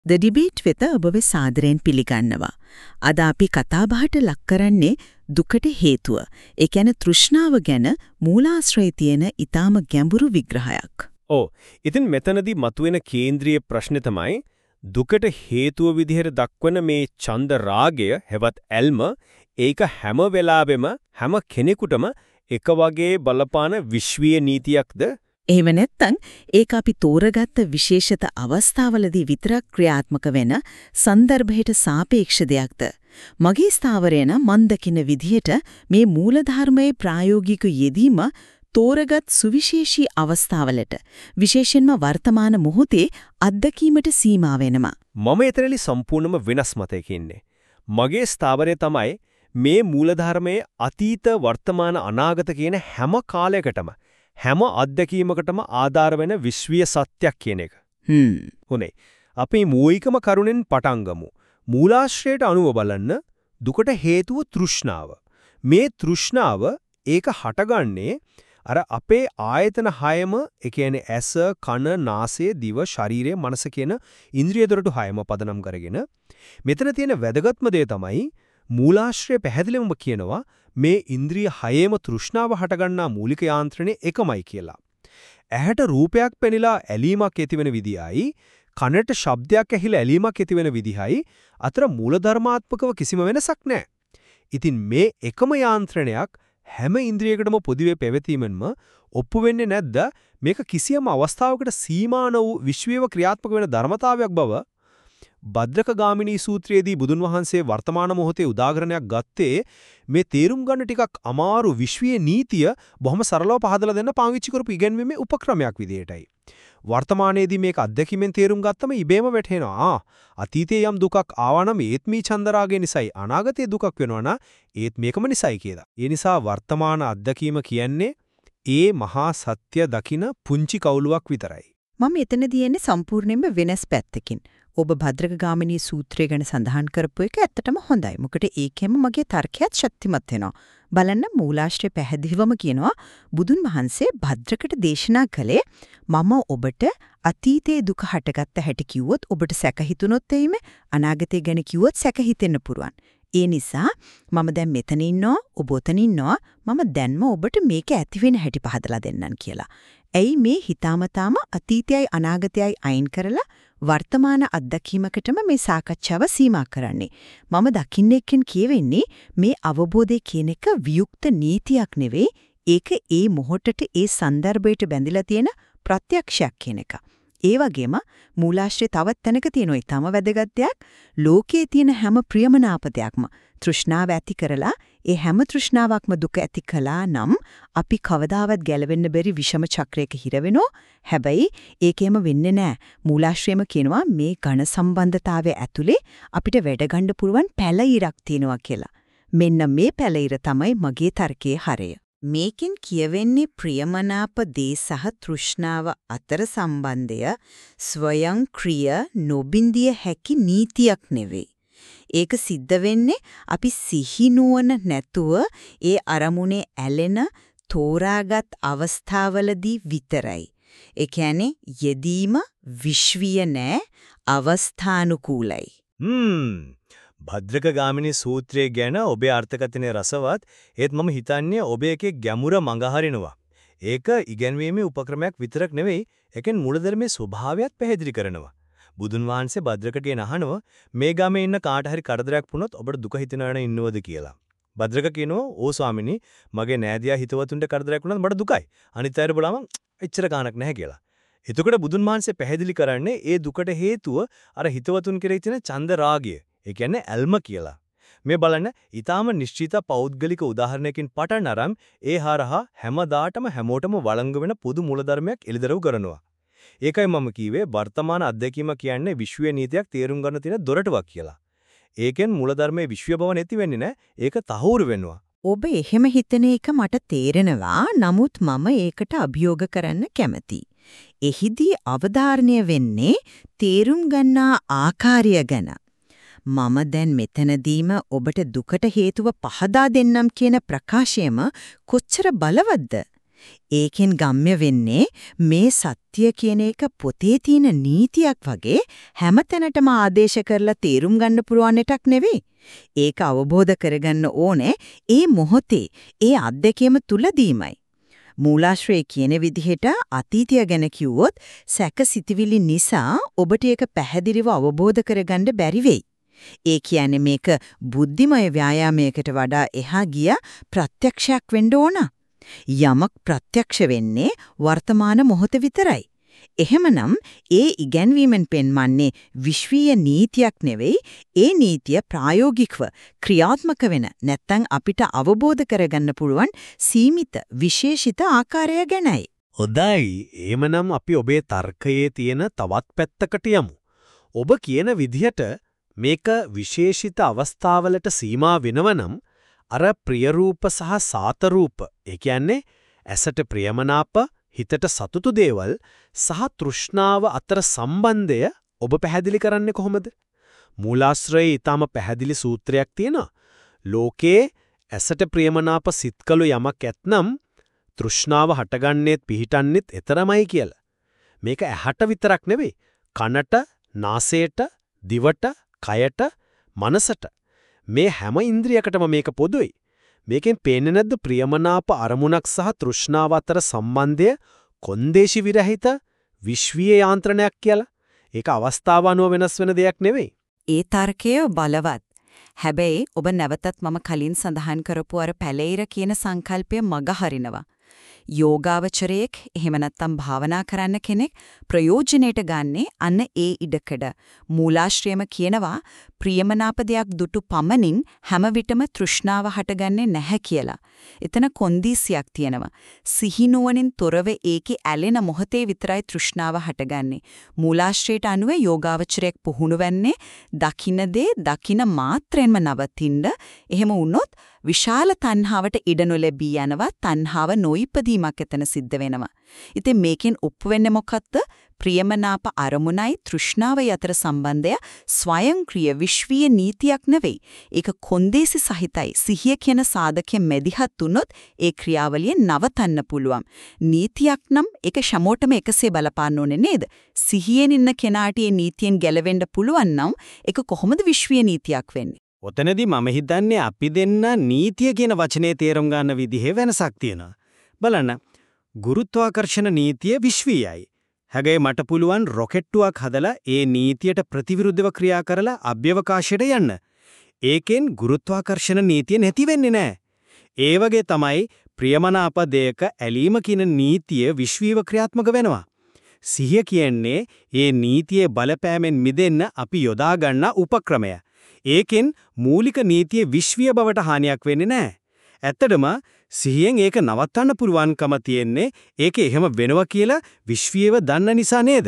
The Debate වෙත ඔබව සාදරයෙන් පිළිගන්නවා. අද අපි කතා බහට ලක් කරන්නේ දුකට හේතුව. ඒ කියන්නේ තෘෂ්ණාව ගැන මූලාශ්‍රයේ තියෙන ඊටාම ගැඹුරු විග්‍රහයක්. ඔව්. ඉතින් මෙතනදී මතුවෙන කේන්ද්‍රීය ප්‍රශ්නේ තමයි දුකට හේතුව විදිහට දක්වන මේ ඡන්ද රාගය හෙවත් ඇල්ම ඒක හැම වෙලාවෙම හැම කෙනෙකුටම එක වගේ බලපාන විශ්වීය නීතියක්ද? එහෙම නැත්නම් ඒක අපි තෝරගත්ත විශේෂිත අවස්ථාවලදී විතරක් ක්‍රියාත්මක වෙන સંદર્ભයට සාපේක්ෂ දෙයක්ද? මගේ ස්ථාවරය නම් මන් දකින විදිහට මේ මූලධර්මයේ ප්‍රායෝගික යෙදීම තෝරගත් සුවිශේෂී අවස්ථාවලට විශේෂයෙන්ම වර්තමාන මොහොතේ අත්දැකීමට සීමා වෙනවා. මම එතනලි සම්පූර්ණම වෙනස් මතයක ඉන්නේ. මගේ ස්ථාවරය තමයි මේ මූලධර්මයේ අතීත වර්තමාන අනාගත කියන හැම කාලයකටම හැම අත්දැකීමකටම ආධාර වෙන විශ්වීය සත්‍යයක් කියන එක. හොනේ. අපි මූලිකම කරුණෙන් පටන් ගමු. මූලාශ්‍රයට අනුව බලන්න දුකට හේතුව තෘෂ්ණාව. මේ තෘෂ්ණාව ඒක හටගන්නේ අර අපේ ආයතන හයම ඒ කියන්නේ ඇස, කන, නාසය, දිව, ශරීරය, මනස කියන ඉන්ද්‍රිය දොරටු හයම පදනම් කරගෙන මෙතන තියෙන වැදගත්ම දේ තමයි මූලාශ්‍රය පැහැදිලිවම කියනවා මේ ඉන්ද්‍රිය හයේම තෘෂ්ණාව හටගන්නා මූලික යාන්ත්‍රණය එකමයි කියලා. ඇහැට රූපයක් පෙනිලා ඇලීමක් ඇතිවෙන විදියයි කනට ශබ්දයක් ඇහිලා ඇලීමක් ඇතිවෙන විදිහයි අතර මූලධර්මාත්මකව කිසිම වෙනසක් නැහැ. ඉතින් මේ එකම යාන්ත්‍රණයක් හැම ඉන්ද්‍රියකටම පොදුවේ පැවතීමෙන්ම ඔප්පු වෙන්නේ නැද්ද මේක කිසියම් අවස්ථාවකට සීමා වූ විශ්වීය ක්‍රියාත්මක වෙන ධර්මතාවයක් බව භද්‍රකගාමිනී සූත්‍රයේදී බුදුන් වහන්සේ වර්තමාන මොහොතේ උදාහරණයක් ගත්තේ මේ තේරුම් ගන්න ටිකක් අමාරු විශ්වීය නීතිය බොහොම සරලව පහදලා දෙන්න පාවිච්චි කරපු ඉගැන්වීමේ උපක්‍රමයක් විදියටයි. වර්තමානයේදී මේක අත්දැකීමෙන් තේරුම් ගත්තම ඉබේම වැටහෙනවා. අතීතයේ යම් දුකක් ආවා නම් ඒත් මේ චන්දරාගය නිසායි අනාගතයේ දුකක් වෙනවා නම් ඒත් මේකම නිසායි කියලා. ඒ නිසා වර්තමාන අත්දැකීම කියන්නේ ඒ මහා සත්‍ය දකින පුංචි කවුලුවක් විතරයි. මම එතනදී යන්නේ සම්පූර්ණයෙන්ම වෙනස් පැත්තකින්. ඔබ භද්‍රකගාමිනී සූත්‍රය ගැන සඳහන් කරපු එක ඇත්තටම හොඳයි. මොකද ඒකෙම මගේ තර්කයත් ශක්තිමත් වෙනවා. බලන්න මූලාශ්‍රය පැහැදිලිවම කියනවා බුදුන් වහන්සේ භද්‍රකට දේශනා කළේ මම ඔබට අතීතයේ දුක හටගත්ත හැටි කිව්වොත් ඔබට සැක හිතුනොත් එයිම අනාගතය ගැන කිව්වොත් සැක හිතෙන්න පුරුවන්. ඒ නිසා මම දැන් මෙතන ඉන්නවා ඔබ ඔතන ඉන්නවා මම දැන්ම ඔබට මේක ඇති වෙන හැටි පහදලා දෙන්නම් කියලා. ඇයි මේ හිතාමතාම අතීතයයි අනාගතයයි අයින් කරලා වර්තමාන අත්දැකීමකටම මේ සාකච්ඡාව සීමා කරන්නේ. මම දකින්නෙක්ෙන් කියවෙන්නේ මේ අවබෝධය කියන එක වියුක්ත නීතියක් නෙවෙයි ඒක ඒ මොහොතට ඒ સંદર્ભයට බැඳිලා තියෙන ප්‍රත්‍යක්ෂයක් කියන එක. ඒ වගේම මූලාශ්‍රය තවත් තැනක තියෙන ඊටම වැදගත් දෙයක් ලෝකයේ තියෙන හැම ප්‍රියමනාප දෙයක්ම තෘෂ්ණාව ඇති කරලා ඒ හැම තෘෂ්ණාවක්ම දුක ඇති කළා නම් අපි කවදාවත් ගැලවෙන්න බැරි විෂම චක්‍රයක හිර වෙනෝ. හැබැයි ඒකෙම වෙන්නේ නැහැ. මූලාශ්‍රයම කියනවා මේ ඝන සම්බන්ධතාවය ඇතුලේ අපිට වැඩ ගන්න පුළුවන් පැලිරක් තියෙනවා කියලා. මෙන්න මේ පැලිර තමයි මගේ තර්කයේ හරය. මේකෙන් කියවෙන්නේ ප්‍රියමනාප දේ සහ තෘෂ්ණාව අතර සම්බන්ධය ස්වයංක්‍රීය නොබින්දිය හැකි නීතියක් නෙවෙයි. ඒක සිද්ධ වෙන්නේ අපි සිහිනුවන නැතුව ඒ අරමුණේ ඇලෙන තෝරාගත් අවස්ථාවලදී විතරයි. ඒ කියන්නේ යෙදීම විශ්වීය නෑ අවස්ථානුකූලයි. භද්‍රකගාමිනී සූත්‍රය ගැන ඔබේ අර්ථකථනය රසවත්. ඒත් මම හිතන්නේ ඔබ එකේ ගැඹුර මඟ හරිනවා. ඒක ඉගැන්වීමේ උපක්‍රමයක් විතරක් නෙවෙයි, ඒකෙන් මූලධර්මයේ ස්වභාවයත් පැහැදිලි කරනවා. බුදුන් වහන්සේ භද්‍රකගෙන් අහනවා මේ ගමේ ඉන්න කාට හරි කරදරයක් වුණොත් ඔබට දුක හිතෙනවද ඉන්නවද කියලා. භද්‍රක කියනවා "ඕ ස්වාමිනී මගේ නෑදියා හිතවතුන්ට කරදරයක් වුණත් මට දුකයි. අනිත් අයට බලම එච්චර ගාණක් නැහැ" කියලා. එතකොට බුදුන් වහන්සේ පැහැදිලි කරන්නේ ඒ දුකට හේතුව අර හිතවතුන් කෙරෙහි තියෙන ඡන්ද රාගය. ඒ කියන්නේ ඇල්ම කියලා. මේ බලන්න ඊටාම නිශ්චිත පෞද්ගලික උදාහරණයකින් පටන් අරන් ඒ හරහා හැමදාටම හැමෝටම වළංගු වෙන පොදු මූලධර්මයක් එළිදරව් කරනවා. ඒකයි මම කිව්වේ වර්තමාන අත්දැකීම කියන්නේ විශ්වීය නීතියක් තේරුම් ගන්න තියෙන දොරටුවක් කියලා. ඒකෙන් මූලධර්මයේ විශ්වීය බව නැති වෙන්නේ නැහැ. ඒක තහවුරු වෙනවා. ඔබ එහෙම හිතන එක මට තේරෙනවා. නමුත් මම ඒකට අභියෝග කරන්න කැමතියි. එහිදී අවධාරණය වෙන්නේ තේරුම් ගන්නා ආකාරය ගැන. මම දැන් මෙතනදීම ඔබට දුකට හේතුව පහදා දෙන්නම් කියන ප්‍රකාශයම කොච්චර බලවත්ද? ඒකෙන් ගම්ම්‍ය වෙන්නේ මේ සත්‍ය කියන එක පොතේ තියෙන නීතියක් වගේ හැමතැනටම ආදේශ කරලා තේරුම් ගන්න පුළුවන් එකක් නෙවෙයි. ඒක අවබෝධ කරගන්න ඕනේ ඒ මොහොතේ ඒ අත්දැකීම තුලදීමයි. මූලාශ්‍රය කියන විදිහට අතීතය ගැන කිව්වොත් සැකසිතවිලි නිසා ඔබට ඒක පැහැදිලිව අවබෝධ කරගන්න බැරි වෙයි. ඒ කියන්නේ මේක බුද්ධිමය ව්‍යායාමයකට වඩා එහා ගිය ප්‍රත්‍යක්ෂයක් වෙන්න ඕන. යමක් ප්‍රත්‍යක්ෂ වෙන්නේ වර්තමාන මොහොත විතරයි. එහෙමනම් ඒ ඉගැන්වීමෙන් පෙන්වන්නේ විශ්වීය නීතියක් නෙවෙයි, ඒ නීතිය ප්‍රායෝගිකව ක්‍රියාත්මක වෙන නැත්නම් අපිට අවබෝධ කරගන්න පුළුවන් සීමිත විශේෂිත ආකාරය ගැනයි. හොඳයි. එහෙමනම් අපි ඔබේ තර්කයේ තියෙන තවත් පැත්තකට යමු. ඔබ කියන විදිහට මේක විශේෂිත අවස්ථාවලට සීමා වෙනවනම් අර ප්‍රිය රූප සහ සාත රූප, ඒ කියන්නේ ඇසට ප්‍රියමනාප හිතට සතුටු දේවල් සහ තෘෂ්ණාව අතර සම්බන්ධය ඔබ පැහැදිලි කරන්නේ කොහොමද? මූලාශ්‍රයේ ඊටම පැහැදිලි සූත්‍රයක් තියෙනවා. ලෝකේ ඇසට ප්‍රියමනාප සිත්කලු යමක් ඇතනම් තෘෂ්ණාව හටගන්නේත් පිහිටන්නේත් එතරම්යි කියලා. මේක ඇහැට විතරක් නෙවෙයි, කනට, නාසයට, දිවට, කයට, මනසට මේ හැම ඉන්ද්‍රියකටම මේක පොදුයි. මේකෙන් පේන්නේ නැද්ද ප්‍රියමනාප අරමුණක් සහ තෘෂ්ණාව අතර සම්බන්ධය කොන්දේසි විරහිත විශ්වීය යාන්ත්‍රණයක් කියලා? ඒක අවස්ථාව අනුව වෙනස් වෙන දෙයක් නෙවෙයි. ඒ තර්කය බලවත්. හැබැයි ඔබ නැවතත් මම කලින් සඳහන් කරපු අර පැලෙයිර කියන සංකල්පය මග හරිනවා. යෝගාවචරයේක් එහෙම නැත්නම් භාවනා කරන්න කෙනෙක් ප්‍රයෝජනෙට ගන්නේ අන්න ඒ ඉඩකඩ. මූලාශ්‍රයම කියනවා ප්‍රියමනාප දෙයක් දුටු පමණින් හැම විටම තෘෂ්ණාව හටගන්නේ නැහැ කියලා. එතන කොන්දීසියක් තියෙනවා. සිහිනුවණින් තොරව ඒකේ ඇලෙන මොහොතේ විතරයි තෘෂ්ණාව හටගන්නේ. මූලාශ්‍රයට අනුව යෝගාවචරයක් පුහුණු වෙන්නේ දකින්න දේ දකින්න මාත්‍රෙන්ම නවතින්න. එහෙම වුණොත් විශාල තණ්හාවට ඉඩ නොලැබී යනවා. තණ්හාව නොඉපදීමක් එතන සිද්ධ වෙනවා. ඉතින් මේකෙන් උප් වෙන්නේ මොකක්ද? ප්‍රියමනාප අරමුණයි තෘෂ්ණාවයි අතර සම්බන්ධය ස්වයංක්‍රීය විශ්වීය නීතියක් නෙවෙයි. ඒක කොන්දේසි සහිතයි. සිහිය කියන සාධකයෙන් මැදිහත් වුණොත් ඒ ක්‍රියාවලිය නවතන්න පුළුවන්. නීතියක් නම් ඒක හැමෝටම එකසේ බලපාන්න ඕනේ නේද? සිහියෙන් ඉන්න කෙනාට මේ නීතියෙන් ගැලවෙන්න පුළුවන් නම් ඒක කොහොමද විශ්වීය නීතියක් වෙන්නේ? ඔතනදී මම හිතන්නේ අපි දෙන්න නීතිය කියන වචනේ තේරුම් ගන්න විදිහේ වෙනසක් තියෙනවා. බලන්න. ගුරුත්වාකර්ෂණ නීතිය විශ්වීයයි. හැබැයි මට පුළුවන් රොකට්ටුවක් හදලා ඒ නීතියට ප්‍රතිවිරුද්ධව ක්‍රියා කරලා අභ්‍යවකාශයට යන්න. ඒකෙන් ගුරුත්වාකර්ෂණ නීතිය නැති වෙන්නේ නැහැ. ඒ වගේ තමයි ප්‍රියමනාප දෙයක ඇලීම කියන නීතිය විශ්වීව ක්‍රියාත්මක වෙනවා. සිහිය කියන්නේ ඒ නීතියේ බලපෑමෙන් මිදෙන්න අපි යොදා ගන්න උපක්‍රමය. ඒකෙන් මූලික නීතියේ විශ්වීය බවට හානියක් වෙන්නේ නැහැ. ඇත්තටම සිහියෙන් ඒක නවත්තන්න පුළුවන්කම තියෙන්නේ ඒක එහෙම වෙනවා කියලා විශ්වීයව දන්න නිසා නේද?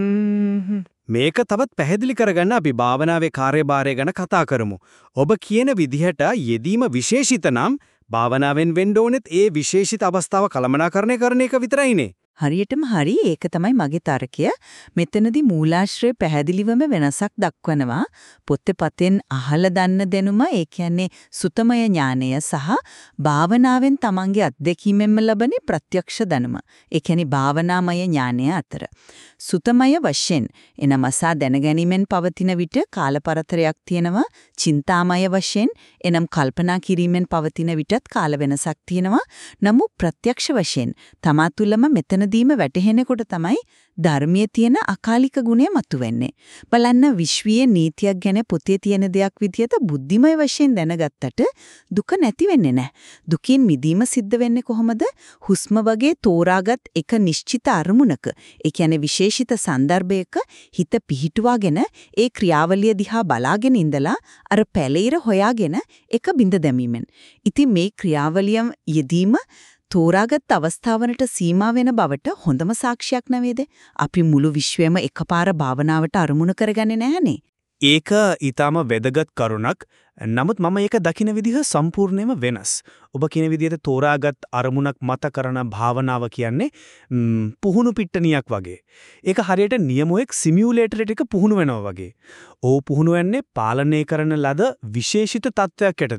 මේක තවත් පැහැදිලි කරගන්න අපි භාවනාවේ කාර්යභාරය ගැන කතා කරමු. ඔබ කියන විදිහට යෙදීම විශේෂිත නම් භාවනාවෙන් වෙන්න ඕනෙත් ඒ විශේෂිත අවස්ථාව කළමනාකරණය කරන එක විතරයිනේ. හරියටම හරි. ඒක තමයි මගේ තර්කය. මෙතනදී මූලාශ්‍රය පැහැදිලිවම වෙනසක් දක්වනවා. පොතේ පතෙන් අහලා දන්න දැනුම, ඒ කියන්නේ සුතමය ඥානය සහ භාවනාවෙන් තමන්ගේ අත්දැකීමෙන්ම ලබන ප්‍රත්‍යක්ෂ දැනුම. ඒ කියන්නේ භාවනාමය ඥානය අතර. සුතමය වශයෙන් එනම අසා දැනගැනීමෙන් පවතින විට කාලපරතරයක් තියෙනවා. චින්තාමය වශයෙන් එනම් කල්පනා කිරීමෙන් පවතින විටත් කාල වෙනසක් තියෙනවා. නමුත් ප්‍රත්‍යක්ෂ වශයෙන් තමා තුළම මෙතන දීම වැටහෙනකොට තමයි ධර්මයේ තියෙන අකාලික ගුණය මතුවෙන්නේ. බලන්න විශ්වීය නීතියක් ගැන පොතේ තියෙන දෙයක් විදියට බුද්ධිමය වශයෙන් දැනගත්තට දුක නැති වෙන්නේ නැහැ. දුකින් මිදීම සිද්ධ වෙන්නේ කොහොමද? හුස්ම වගේ තෝරාගත් එක නිශ්චිත අරමුණක, ඒ කියන්නේ විශේෂිත સંદર્ભයක හිත පිහිටුවාගෙන ඒ ක්‍රියාවලිය දිහා බලාගෙන ඉඳලා අර පැලීර හොයාගෙන එක බිඳ දැමීමෙන්. ඉතින් මේ ක්‍රියාවලියම යෙදීම තෝරාගත් අවස්ථාවකට සීමා වෙන බවට හොඳම සාක්ෂියක් නෙවෙයිද? අපි මුළු විශ්වයම එකපාර භාවනාවට අරමුණු කරගන්නේ නැහනේ. ඒක ඊටම වැදගත් කරුණක්. නමුත් මම ඒක දකින විදිහ සම්පූර්ණයෙන්ම වෙනස්. ඔබ කියන විදිහට තෝරාගත් අරමුණක් මත කරන භාවනාව කියන්නේ පුහුණු පිට්ටනියක් වගේ. ඒක හරියට නියමයක් සිමියුලේටර් එකක පුහුණු වෙනවා වගේ. ඕ පුහුණු වෙන්නේ පාලනය කරන ලද විශේෂිත තත්ත්වයක් යටතේ.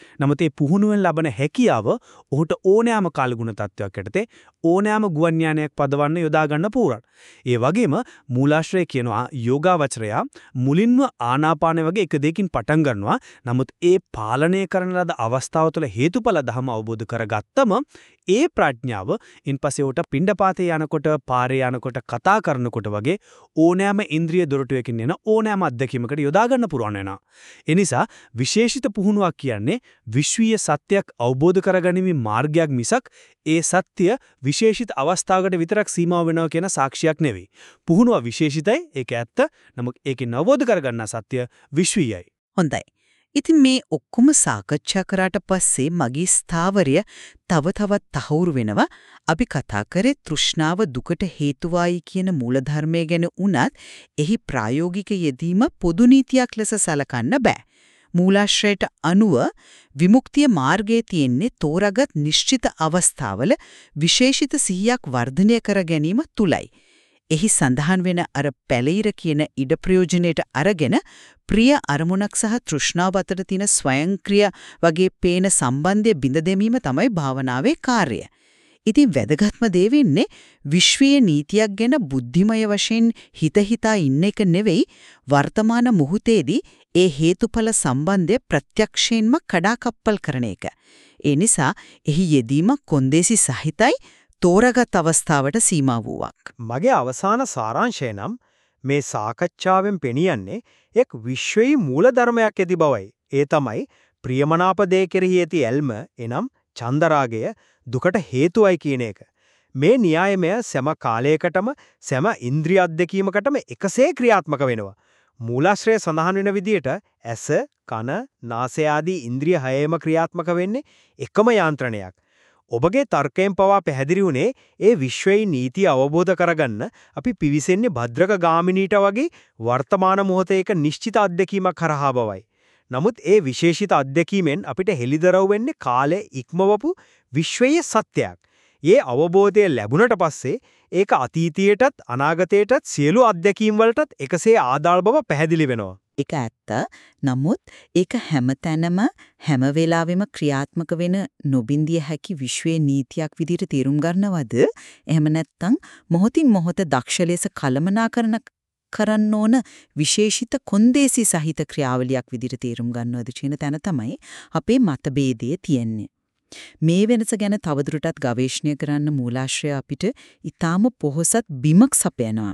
නමුත් මේ පුහුණුවෙන් ලබන හැකියාව ඔහුට ඕනෑම කාලගුණ තත්ත්වයක් යටතේ ඕනෑම ගුවන් ඥානයක් පදවන්න යොදා ගන්න පුරුවන්. ඒ වගේම මූලාශ්‍රය කියනවා යෝගාවචරයා මුලින්ම ආනාපානය වගේ එක දෙකකින් පටන් ගන්නවා. නමුත් ඒ පාලනය කරන ලද අවස්ථාව තුළ හේතුඵල ධර්ම අවබෝධ කරගත්තම ඒ ප්‍රඥාව ඉන්පස්සේ උට පිණ්ඩපාතේ යනකොට පාරේ යනකොට කතා කරනකොට වගේ ඕනෑම ඉන්ද්‍රිය දොරටුවකින් එන ඕනෑම අත්දැකීමකට යොදා ගන්න පුරුවන් වෙනවා. ඒ නිසා විශේෂිත පුහුණුවක් කියන්නේ විශ්වීය සත්‍යයක් අවබෝධ කරගැනීමේ මාර්ගයක් මිසක් ඒ සත්‍ය විශේෂිත අවස්ථාවකට විතරක් සීමා වෙනවා කියන සාක්ෂියක් නෙවෙයි. පුහුණුව විශේෂිතයි ඒක ඇත්ත. නමුත් ඒකේ අවබෝධ කරගන්නා සත්‍ය විශ්වීයයි. හොඳයි. ඉතින් මේ ඔක්කොම සාකච්ඡා කරාට පස්සේ මගේ ස්ථාවරය තව තවත් තහවුරු වෙනවා. අපි කතා කරේ තෘෂ්ණාව දුකට හේතුවයි කියන මූලධර්මය ගැන උනත් එහි ප්‍රායෝගික යෙදීම පොදු නීතියක් ලෙස සැලකන්න බෑ. මූලාශ්‍රයට අනුව විමුක්තිය මාර්ගයේ තියෙන්නේ තෝරාගත් නිශ්චිත අවස්ථාවල විශේෂිත සිහියක් වර්ධනය කර ගැනීම තුලයි. එහි සඳහන් වෙන අර පැලිර කියන ඉඩ ප්‍රයෝජනයට අරගෙන ප්‍රිය අරමුණක් සහ තෘෂ්ණාව අතර තියෙන ස්වයංක්‍රිය වගේ පේන සම්බන්ධය බිඳ දැමීම තමයි භාවනාවේ කාර්යය. ඉතින් වැදගත්ම දේ වෙන්නේ විශ්වීය නීතියක් ගැන බුද්ධිමය වශයෙන් හිතා ඉන්න එක නෙවෙයි වර්තමාන මොහොතේදී ඒ හේතුඵල සම්බන්ධය ප්‍රත්‍යක්ෂයෙන්ම කඩාකප්පල් කරන එක. ඒ නිසා එහි යෙදීම කොන්දේසි සහිතයි තෝරාගත් අවස්ථාවට සීමා වූවක්. මගේ අවසාන සාරාංශය නම් මේ සාකච්ඡාවෙන් පෙනියන්නේ එක් විශ්වීය මූලධර්මයක් ඇති බවයි. ඒ තමයි ප්‍රියමනාප දේ කෙරෙහි ඇති ඇල්ම එනම් චන්දරාගය දුකට හේතුවයි කියන එක. මේ න්‍යායමය සෑම කාලයකටම සෑම ඉන්ද්‍රිය අධ්‍යක්ීමකටම එකසේ ක්‍රියාත්මක වෙනවා. මූලාශ්‍රය සඳහන් වෙන විදිහට ඇස, කන, නාසය ආදී ඉන්ද්‍රිය හයේම ක්‍රියාත්මක වෙන්නේ එකම යාන්ත්‍රණයක්. ඔබගේ තර්කයෙන් පවා පැහැදිලි වුණේ ඒ විශ්වයේ නීතිය අවබෝධ කරගන්න අපි පිවිසෙන්නේ භද්‍රක ගාමිනීට වගේ වර්තමාන මොහොතේ එක නිශ්චිත අත්දැකීමක් කරහා බවයි. නමුත් ඒ විශේෂිත අත්දැකීමෙන් අපිට හෙළිදරව් වෙන්නේ කාලය ඉක්මවපු විශ්වයේ සත්‍යයක්. ඒ අවබෝධය ලැබුණට පස්සේ ඒක අතීතයටත් අනාගතයටත් සියලු අත්දැකීම් වලටත් එකසේ ආදාළ බව පැහැදිලි වෙනවා. ඒක ඇත්ත. නමුත් ඒක හැමතැනම හැම වෙලාවෙම ක්‍රියාත්මක වෙන නොබින්දිය හැකි විශ්වයේ නීතියක් විදිහට තේරුම් ගන්නවද? එහෙම නැත්නම් මොහොතින් මොහොත දක්ෂ ලෙස කළමනාකරන කරන්න ඕන විශේෂිත කොන්දේසි සහිත ක්‍රියාවලියක් විදිහට තේරුම් ගන්නවද කියන තැන තමයි අපේ මතභේදය තියෙන්නේ. මේ වෙනස ගැන තවදුරටත් ගවේෂණය කරන්න මූලාශ්‍රය අපිට ඊටාම පොහොසත් බිමක් සපයනවා.